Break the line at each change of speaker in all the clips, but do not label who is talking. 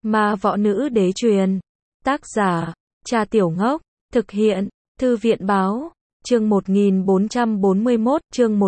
Ma võ nữ đế truyền. Tác giả, Cha Tiểu Ngốc. Thực hiện, Thư viện báo. Chương 1441, chương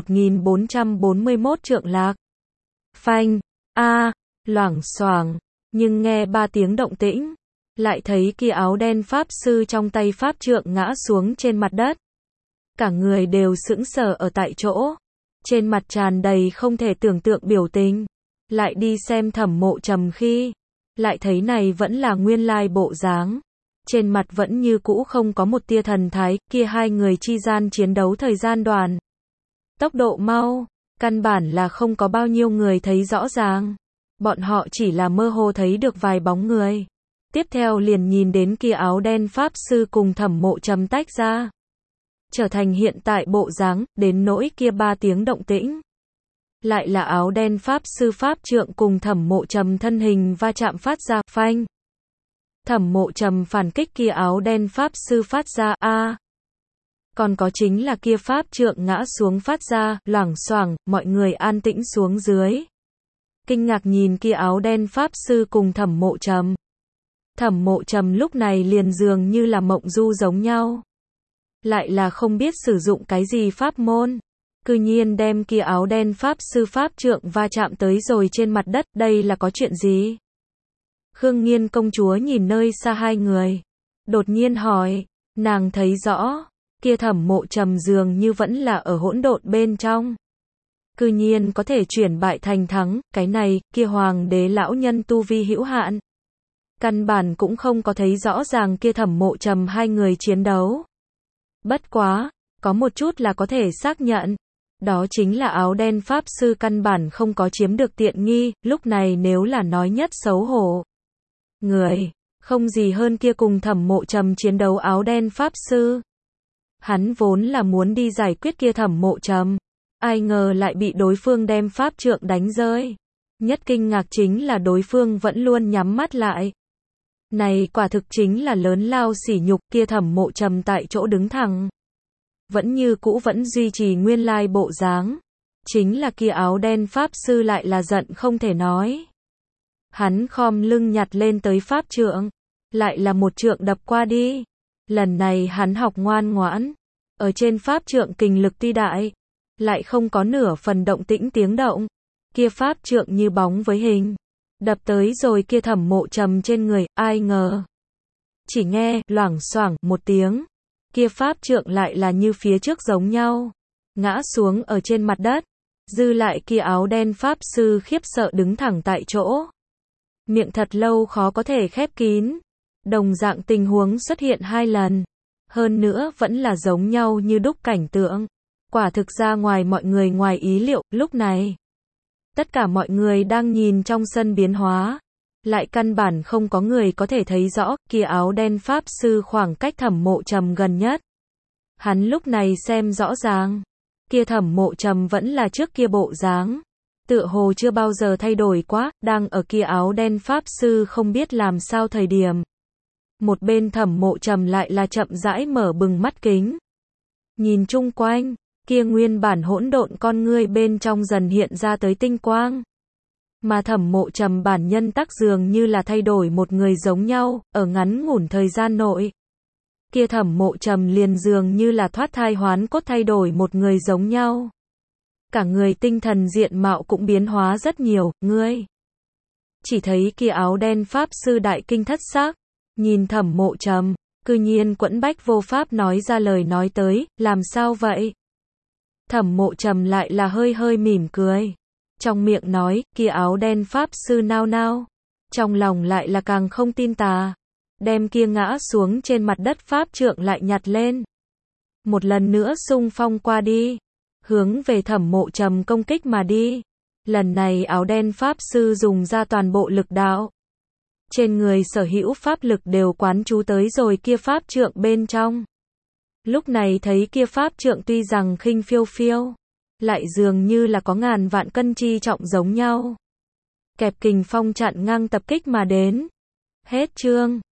1441 Trượng Lạc. Phanh, loảng xoảng, nhưng nghe ba tiếng động tĩnh, lại thấy kia áo đen pháp sư trong tay pháp trượng ngã xuống trên mặt đất. Cả người đều sững sờ ở tại chỗ, trên mặt tràn đầy không thể tưởng tượng biểu tình. Lại đi xem Thẩm Mộ Trầm khi, lại thấy này vẫn là nguyên lai bộ dáng. Trên mặt vẫn như cũ không có một tia thần thái, kia hai người chi gian chiến đấu thời gian đoạn. Tốc độ mau, căn bản là không có bao nhiêu người thấy rõ ràng. Bọn họ chỉ là mơ hồ thấy được vài bóng người. Tiếp theo liền nhìn đến kia áo đen pháp sư cùng Thẩm Mộ Trầm tách ra. Trở thành hiện tại bộ dáng, đến nỗi kia ba tiếng động tĩnh. Lại là áo đen pháp sư pháp trượng cùng Thẩm Mộ Trầm thân hình va chạm phát ra, phanh. Thẩm Mộ Trầm phản kích kia áo đen pháp sư phát ra, còn có chính là kia pháp trượng ngã xuống phát ra, loảng xoảng, mọi người an tĩnh xuống dưới. Kinh ngạc nhìn kia áo đen pháp sư cùng Thẩm Mộ Trầm. Thẩm Mộ Trầm lúc này liền dường như là mộng du giống nhau. Lại là không biết sử dụng cái gì pháp môn. Cư nhiên đem kia áo đen pháp sư pháp trượng va chạm tới rồi trên mặt đất, đây là có chuyện gì? Khương Nghiên công chúa nhìn nơi xa hai người. Đột nhiên hỏi, nàng thấy rõ, kia Thẩm Mộ Trầm dường như vẫn là ở hỗn độn bên trong. Cư nhiên có thể chuyển bại thành thắng, cái này, kia hoàng đế lão nhân tu vi hữu hạn. Căn bản cũng không có thấy rõ ràng kia Thẩm Mộ Trầm hai người chiến đấu. Bất quá, có một chút là có thể xác nhận. Đó chính là áo đen pháp sư căn bản không có chiếm được tiện nghi, lúc này nếu là nói nhất xấu hổ. Người, không gì hơn kia cùng Thẩm Mộ Trầm chiến đấu áo đen pháp sư. Hắn vốn là muốn đi giải quyết kia Thẩm Mộ Trầm. Ai ngờ lại bị đối phương đem pháp trượng đánh rơi. Nhất kinh ngạc chính là đối phương vẫn luôn nhắm mắt lại. Này quả thực chính là lớn lao sỉ nhục, kia Thẩm Mộ Trầm tại chỗ đứng thẳng. Vẫn như cũ vẫn duy trì nguyên lai bộ dáng. Chính là kia áo đen pháp sư lại là giận không thể nói. Hắn khom lưng nhặt lên tới pháp trượng. Lại là một trượng đập qua đi. Lần này hắn học ngoan ngoãn. Ở trên pháp trượng kình lực tuy đại. Lại không có nửa phần động tĩnh tiếng động. Kia pháp trượng như bóng với hình. Đập tới rồi kia Thẩm Mộ Trầm trên người, ai ngờ. Chỉ nghe, loảng xoảng, một tiếng. Kia pháp trượng lại là như phía trước giống nhau. Ngã xuống ở trên mặt đất. Dư lại kia áo đen pháp sư khiếp sợ đứng thẳng tại chỗ. Miệng thật lâu khó có thể khép kín. Đồng dạng tình huống xuất hiện hai lần. Hơn nữa vẫn là giống nhau như đúc cảnh tượng. Quả thực ra ngoài mọi người ngoài ý liệu, lúc này. Tất cả mọi người đang nhìn trong sân biến hóa. Lại căn bản không có người có thể thấy rõ, kia áo đen pháp sư khoảng cách Thẩm Mộ Trầm gần nhất. Hắn lúc này xem rõ ràng. Kia Thẩm Mộ Trầm vẫn là trước kia bộ dáng. Tựa hồ chưa bao giờ thay đổi quá, đang ở kia áo đen pháp sư không biết làm sao thời điểm. Một bên Thẩm Mộ Trầm lại là chậm rãi mở bừng mắt kính. Nhìn chung quanh, kia nguyên bản hỗn độn con ngươi bên trong dần hiện ra tới tinh quang. Mà Thẩm Mộ Trầm bản nhân tác dường như là thay đổi một người giống nhau, ở ngắn ngủn thời gian nội. Kia Thẩm Mộ Trầm liền dường như là thoát thai hoán cốt thay đổi một người giống nhau. Cả người tinh thần diện mạo cũng biến hóa rất nhiều, ngươi. Chỉ thấy kia áo đen pháp sư đại kinh thất xác, nhìn Thẩm Mộ Trầm, cư nhiên quẫn bách vô pháp nói ra lời nói tới, làm sao vậy? Thẩm Mộ Trầm lại là hơi hơi mỉm cười. Trong miệng nói, kia áo đen pháp sư nao nao. Trong lòng lại là càng không tin tà. Đem kia ngã xuống trên mặt đất pháp trượng lại nhặt lên. Một lần nữa xung phong qua đi. Hướng về Thẩm Mộ Trầm công kích mà đi. Lần này áo đen pháp sư dùng ra toàn bộ lực đạo. Trên người sở hữu pháp lực đều quán chú tới rồi kia pháp trượng bên trong. Lúc này thấy kia pháp trượng tuy rằng khinh phiêu phiêu. Lại dường như là có ngàn vạn cân chi trọng giống nhau. Kẹp kình phong chặn ngang tập kích mà đến. Hết chương.